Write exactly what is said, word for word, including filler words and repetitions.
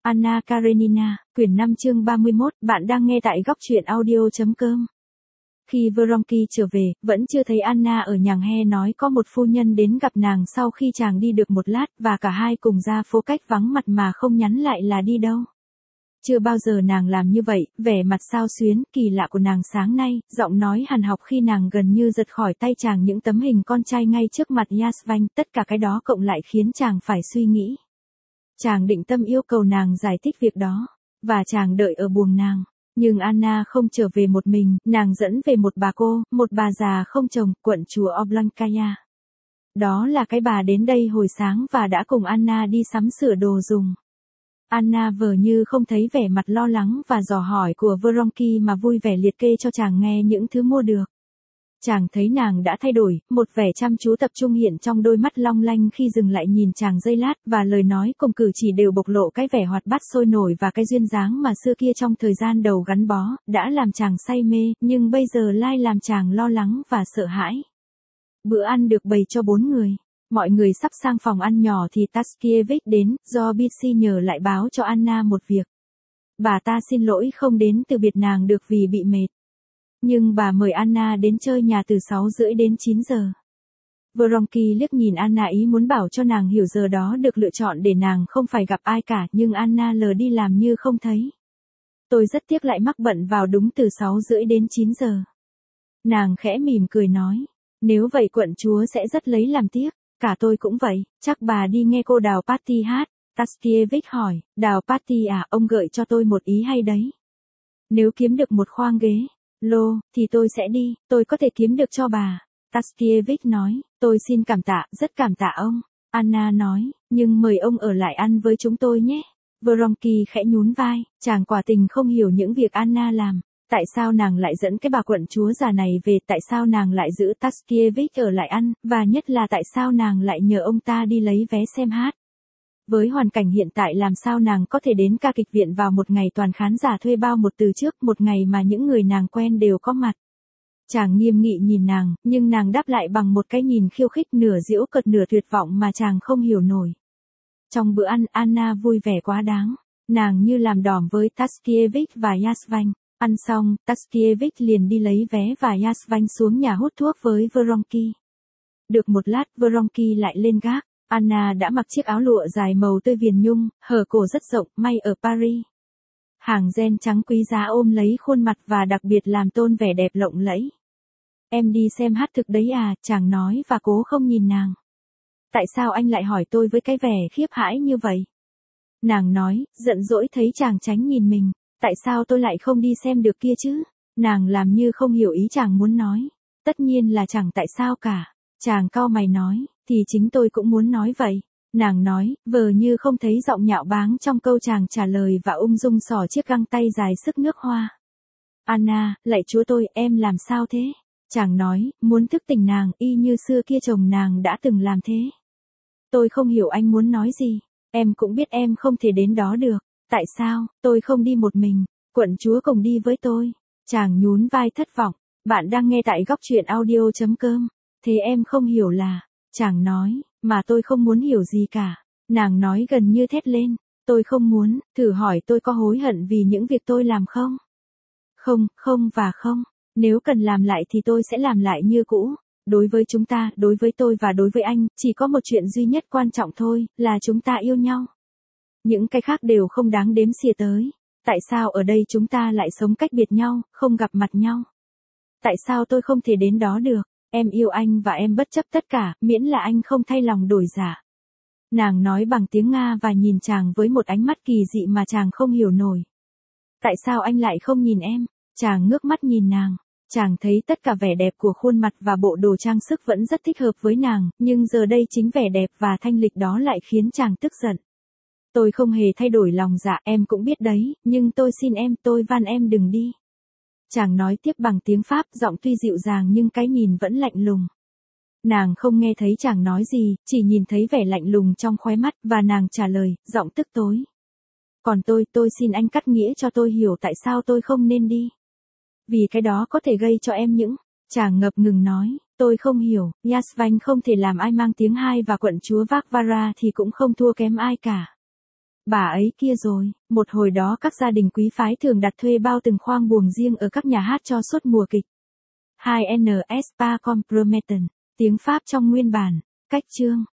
Anna Karenina, quyển năm chương ba mươi mốt, bạn đang nghe tại góc truyện audio.com. Khi Vronky trở về, vẫn chưa thấy Anna ở nhà, nghe nói có một phu nhân đến gặp nàng sau khi chàng đi được một lát, và cả hai cùng ra phố cách vắng mặt mà không nhắn lại là đi đâu. Chưa bao giờ nàng làm như vậy, vẻ mặt xao xuyến, kỳ lạ của nàng sáng nay, giọng nói hằn học khi nàng gần như giật khỏi tay chàng những tấm hình con trai ngay trước mặt Yasvanh, tất cả cái đó cộng lại khiến chàng phải suy nghĩ. Chàng định tâm yêu cầu nàng giải thích việc đó, và chàng đợi ở buồng nàng. Nhưng Anna không trở về một mình, nàng dẫn về một bà cô, một bà già không chồng, quận chúa Oblankaya. Đó là cái bà đến đây hồi sáng và đã cùng Anna đi sắm sửa đồ dùng. Anna vờ như không thấy vẻ mặt lo lắng và dò hỏi của Vronky mà vui vẻ liệt kê cho chàng nghe những thứ mua được. Chàng thấy nàng đã thay đổi, một vẻ chăm chú tập trung hiện trong đôi mắt long lanh khi dừng lại nhìn chàng giây lát, và lời nói cùng cử chỉ đều bộc lộ cái vẻ hoạt bát sôi nổi và cái duyên dáng mà xưa kia trong thời gian đầu gắn bó, đã làm chàng say mê, nhưng bây giờ lai làm chàng lo lắng và sợ hãi. Bữa ăn được bày cho bốn người. Mọi người sắp sang phòng ăn nhỏ thì Taskiewicz đến, do Bitsy nhờ lại báo cho Anna một việc. Bà ta xin lỗi không đến từ biệt nàng được vì bị mệt. Nhưng bà mời Anna đến chơi nhà từ sáu rưỡi đến chín giờ. Vronky liếc nhìn Anna ý muốn bảo cho nàng hiểu giờ đó được lựa chọn để nàng không phải gặp ai cả, nhưng Anna lờ đi làm như không thấy. Tôi rất tiếc lại mắc bận vào đúng từ sáu rưỡi đến chín giờ. Nàng khẽ mỉm cười nói, nếu vậy quận chúa sẽ rất lấy làm tiếc, cả tôi cũng vậy, chắc bà đi nghe cô Đào Patty hát. Taskiewicz hỏi, Đào Patty à, ông gợi cho tôi một ý hay đấy. Nếu kiếm được một khoang ghế lô, thì tôi sẽ đi, tôi có thể kiếm được cho bà. Taskiewicz nói, tôi xin cảm tạ, rất cảm tạ ông. Anna nói, nhưng mời ông ở lại ăn với chúng tôi nhé. Vronky khẽ nhún vai, chàng quả tình không hiểu những việc Anna làm. Tại sao nàng lại dẫn cái bà quận chúa già này về, tại sao nàng lại giữ Taskiewicz ở lại ăn, và nhất là tại sao nàng lại nhờ ông ta đi lấy vé xem hát. Với hoàn cảnh hiện tại làm sao nàng có thể đến ca kịch viện vào một ngày toàn khán giả thuê bao một từ trước, một ngày mà những người nàng quen đều có mặt. Chàng nghiêm nghị nhìn nàng, nhưng nàng đáp lại bằng một cái nhìn khiêu khích, nửa giễu cợt nửa tuyệt vọng mà chàng không hiểu nổi. Trong bữa ăn, Anna vui vẻ quá đáng. Nàng như làm đỏm với Taskiewicz và Yasvanh. Ăn xong, Taskiewicz liền đi lấy vé và Yasvanh xuống nhà hút thuốc với Vronky. Được một lát, Vronky lại lên gác. Anna đã mặc chiếc áo lụa dài màu tươi viền nhung, hở cổ rất rộng, may ở Paris. Hàng ren trắng quý giá ôm lấy khuôn mặt và đặc biệt làm tôn vẻ đẹp lộng lẫy. Em đi xem hát thực đấy à, chàng nói và cố không nhìn nàng. Tại sao anh lại hỏi tôi với cái vẻ khiếp hãi như vậy? Nàng nói, giận dỗi thấy chàng tránh nhìn mình. Tại sao tôi lại không đi xem được kia chứ? Nàng làm như không hiểu ý chàng muốn nói. Tất nhiên là chẳng tại sao cả. Chàng cau mày nói, thì chính tôi cũng muốn nói vậy. Nàng nói, vờ như không thấy giọng nhạo báng trong câu chàng trả lời và ung dung xỏ chiếc găng tay dài sức nước hoa. Anna, lạy chúa tôi, em làm sao thế? Chàng nói, muốn thức tỉnh nàng, y như xưa kia chồng nàng đã từng làm thế. Tôi không hiểu anh muốn nói gì. Em cũng biết em không thể đến đó được. Tại sao, tôi không đi một mình, quận chúa cùng đi với tôi. Chàng nhún vai thất vọng. Bạn đang nghe tại góc truyện audio.com. Thế em không hiểu là, chàng nói, mà tôi không muốn hiểu gì cả. Nàng nói gần như thét lên, tôi không muốn, thử hỏi tôi có hối hận vì những việc tôi làm không? Không, không và không, nếu cần làm lại thì tôi sẽ làm lại như cũ. Đối với chúng ta, đối với tôi và đối với anh, chỉ có một chuyện duy nhất quan trọng thôi, là chúng ta yêu nhau. Những cái khác đều không đáng đếm xỉa tới. Tại sao ở đây chúng ta lại sống cách biệt nhau, không gặp mặt nhau? Tại sao tôi không thể đến đó được? Em yêu anh và em bất chấp tất cả, miễn là anh không thay lòng đổi dạ. Nàng nói bằng tiếng Nga và nhìn chàng với một ánh mắt kỳ dị mà chàng không hiểu nổi. Tại sao anh lại không nhìn em? Chàng ngước mắt nhìn nàng. Chàng thấy tất cả vẻ đẹp của khuôn mặt và bộ đồ trang sức vẫn rất thích hợp với nàng, nhưng giờ đây chính vẻ đẹp và thanh lịch đó lại khiến chàng tức giận. Tôi không hề thay đổi lòng dạ, em cũng biết đấy, nhưng tôi xin em, tôi van em đừng đi. Chàng nói tiếp bằng tiếng Pháp, giọng tuy dịu dàng nhưng cái nhìn vẫn lạnh lùng. Nàng không nghe thấy chàng nói gì, chỉ nhìn thấy vẻ lạnh lùng trong khóe mắt, và nàng trả lời, giọng tức tối. Còn tôi, tôi xin anh cắt nghĩa cho tôi hiểu tại sao tôi không nên đi. Vì cái đó có thể gây cho em những... Chàng ngập ngừng nói, tôi không hiểu, Yasvanh không thể làm ai mang tiếng hai và quận chúa Varvara thì cũng không thua kém ai cả. Bà ấy kia rồi, một hồi đó các gia đình quý phái thường đặt thuê bao từng khoang buồng riêng ở các nhà hát cho suốt mùa kịch. hai N S Pas compromettant, tiếng Pháp trong nguyên bản, cách chương.